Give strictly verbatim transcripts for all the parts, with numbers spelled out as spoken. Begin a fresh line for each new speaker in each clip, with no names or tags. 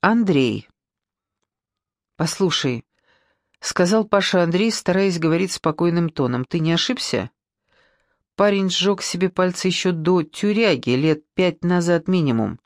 Андрей. «Послушай», — сказал Паша Андрей, стараясь говорить спокойным тоном, — «ты не ошибся? Парень сжег себе пальцы еще до тюряги, лет пять назад минимум».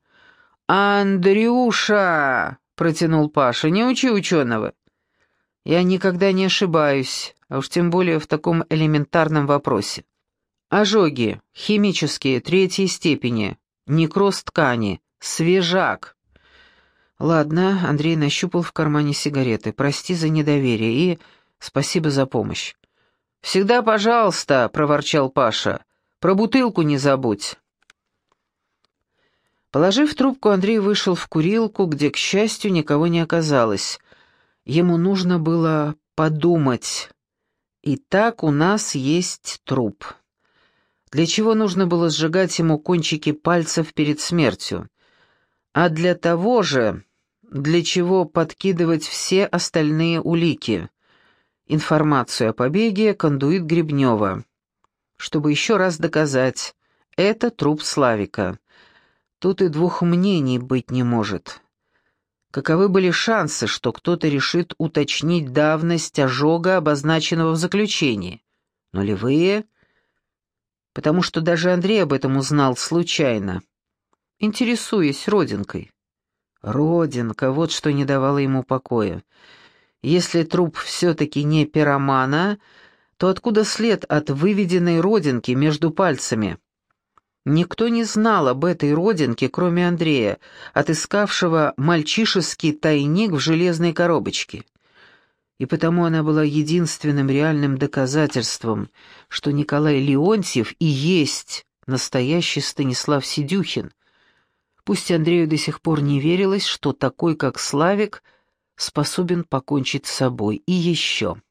«Андрюша!» — протянул Паша, — «не учи ученого». «Я никогда не ошибаюсь, а уж тем более в таком элементарном вопросе. Ожоги, химические, третьей степени, некроз ткани, свежак». «Ладно», — Андрей нащупал в кармане сигареты, — «прости за недоверие и спасибо за помощь». «Всегда пожалуйста», — проворчал Паша, — «про бутылку не забудь». Положив трубку, Андрей вышел в курилку, где, к счастью, никого не оказалось. Ему нужно было подумать. «Итак, у нас есть труп. Для чего нужно было сжигать ему кончики пальцев перед смертью? А для того же, для чего подкидывать все остальные улики. Информацию о побеге, кондуит Гребнева. Чтобы еще раз доказать, это труп Славика. Тут и двух мнений быть не может. Каковы были шансы, что кто-то решит уточнить давность ожога, обозначенного в заключении? Нулевые, потому что даже Андрей об этом узнал случайно, интересуясь родинкой. Родинка, вот что не давало ему покоя. Если труп все-таки не пиромана, то откуда след от выведенной родинки между пальцами? Никто не знал об этой родинке, кроме Андрея, отыскавшего мальчишеский тайник в железной коробочке. И потому она была единственным реальным доказательством, что Николай Леонтьев и есть настоящий Станислав Сидюхин. Пусть Андрею до сих пор не верилось, что такой, как Славик, способен покончить с собой. И еще.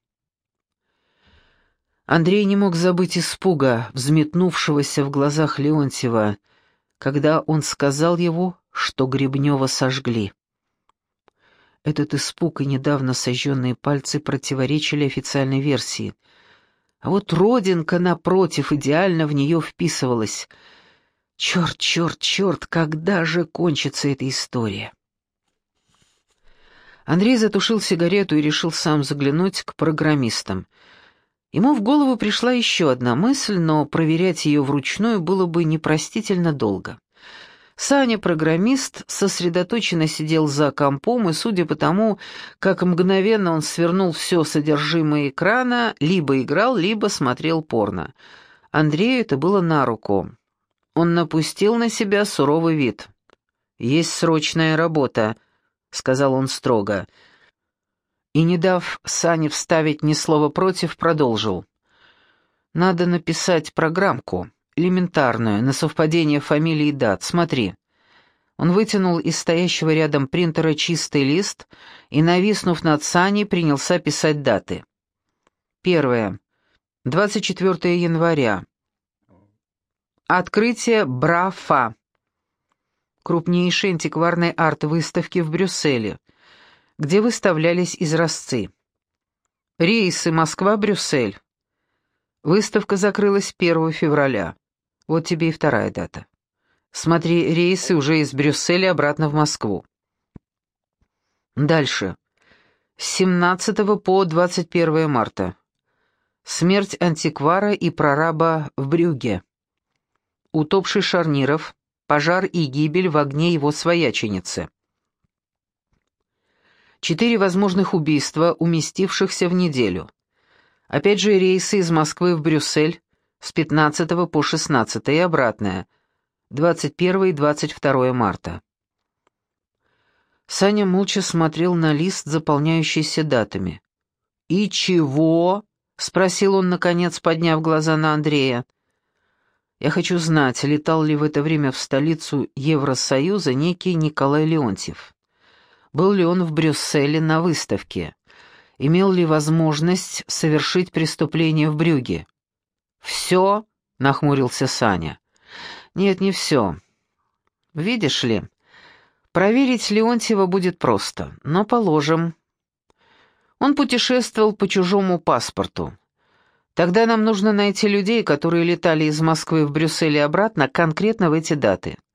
Андрей не мог забыть испуга, взметнувшегося в глазах Леонтьева, когда он сказал ему, что Гребнева сожгли. Этот испуг и недавно сожженные пальцы противоречили официальной версии. А вот родинка, напротив, идеально в нее вписывалась. Черт, черт, черт, когда же кончится эта история? Андрей затушил сигарету и решил сам заглянуть к программистам. Ему в голову пришла еще одна мысль, но проверять ее вручную было бы непростительно долго. Саня, программист, сосредоточенно сидел за компом, и, судя по тому, как мгновенно он свернул все содержимое экрана, либо играл, либо смотрел порно. Андрею это было на руку. Он напустил на себя суровый вид. «Есть срочная работа», — сказал он строго. И, не дав Сане вставить ни слова против, продолжил. «Надо написать программку, элементарную, на совпадение фамилий и дат. Смотри». Он вытянул из стоящего рядом принтера чистый лист и, нависнув над Саней, принялся писать даты. Первое. двадцать четвёртого января. Открытие Брафа, крупнейшей антикварной арт-выставки в Брюсселе, где выставлялись изразцы. Рейсы Москва-Брюссель. Выставка закрылась первого февраля. Вот тебе и вторая дата. Смотри, рейсы уже из Брюсселя обратно в Москву. Дальше. С семнадцатого по двадцать первое марта. Смерть антиквара и прораба в Брюгге. Утопший Шарниров, пожар и гибель в огне его свояченицы. Четыре возможных убийства, уместившихся в неделю. Опять же рейсы из Москвы в Брюссель с пятнадцатого по шестнадцатое и обратное, двадцать первого и двадцать второго марта. Саня молча смотрел на лист, заполняющийся датами. «И чего?» — спросил он, наконец, подняв глаза на Андрея. «Я хочу знать, летал ли в это время в столицу Евросоюза некий Николай Леонтьев. Был ли он в Брюсселе на выставке? Имел ли возможность совершить преступление в Брюгге?» «Все?» — нахмурился Саня. «Нет, не все. Видишь ли, проверить Леонтьева будет просто, но положим. Он путешествовал по чужому паспорту. Тогда нам нужно найти людей, которые летали из Москвы в Брюссель и обратно конкретно в эти даты.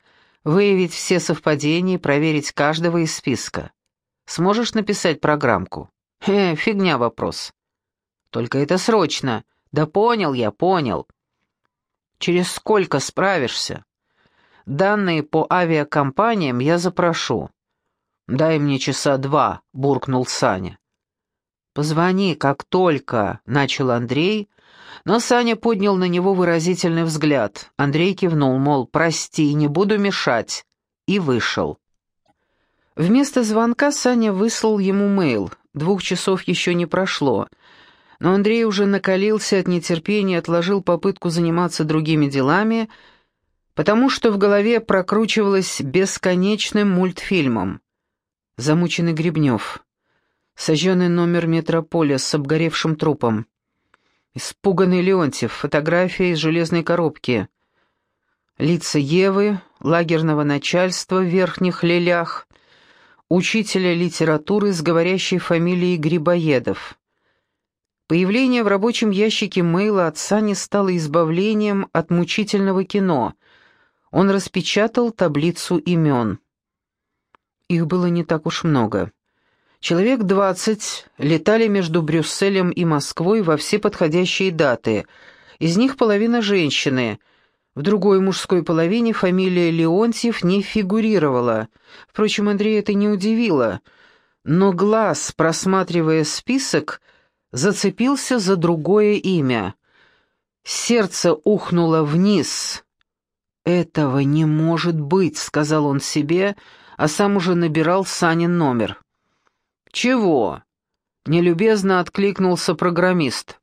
Выявить все совпадения и проверить каждого из списка. Сможешь написать программку? Э, фигня вопрос. Только это срочно. Да понял я, понял. Через сколько справишься? Данные по авиакомпаниям я запрошу. Дай мне часа два, буркнул Саня. Позвони, как только, начал Андрей, но Саня поднял на него выразительный взгляд. Андрей кивнул, мол, прости, не буду мешать, и вышел. Вместо звонка Саня выслал ему мейл. Двух часов еще не прошло, но Андрей уже накалился от нетерпения, отложил попытку заниматься другими делами, потому что в голове прокручивалось бесконечным мультфильмом. Замученный Гребнев, сожженный номер метрополя с обгоревшим трупом, испуганный Леонтьев, фотография из железной коробки, лица Евы, лагерного начальства в верхних лелях, учителя литературы с говорящей фамилией Грибоедов. Появление в рабочем ящике мейла от Сани стало избавлением от мучительного кино. Он распечатал таблицу имен. Их было не так уж много. Человек двадцать летали между Брюсселем и Москвой во все подходящие даты. Из них половина женщины. В другой мужской половине фамилия Леонтьев не фигурировала. Впрочем, Андрея это не удивило. Но глаз, просматривая список, зацепился за другое имя. Сердце ухнуло вниз. «Этого не может быть», — сказал он себе, а сам уже набирал Санин номер. «Чего?» — нелюбезно откликнулся программист.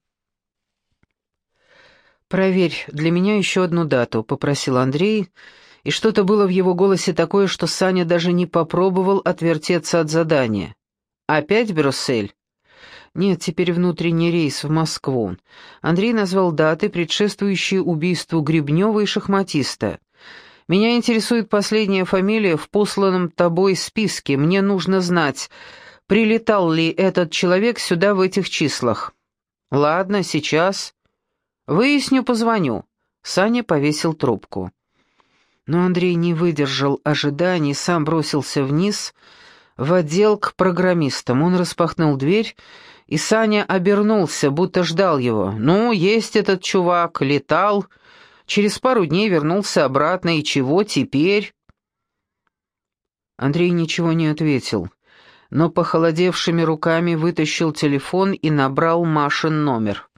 «Проверь для меня еще одну дату», — попросил Андрей, и что-то было в его голосе такое, что Саня даже не попробовал отвертеться от задания. «Опять Брюссель?» «Нет, теперь внутренний рейс в Москву». Андрей назвал даты, предшествующие убийству Гребнева и шахматиста. «Меня интересует последняя фамилия в посланном тобой списке. Мне нужно знать, прилетал ли этот человек сюда в этих числах». «Ладно, сейчас. Выясню, позвоню». Саня повесил трубку. Но Андрей не выдержал ожиданий, сам бросился вниз, в отдел к программистам. Он распахнул дверь, и Саня обернулся, будто ждал его. «Ну, есть этот чувак, летал. Через пару дней вернулся обратно, и чего теперь?» Андрей ничего не ответил, но похолодевшими руками вытащил телефон и набрал Машин номер.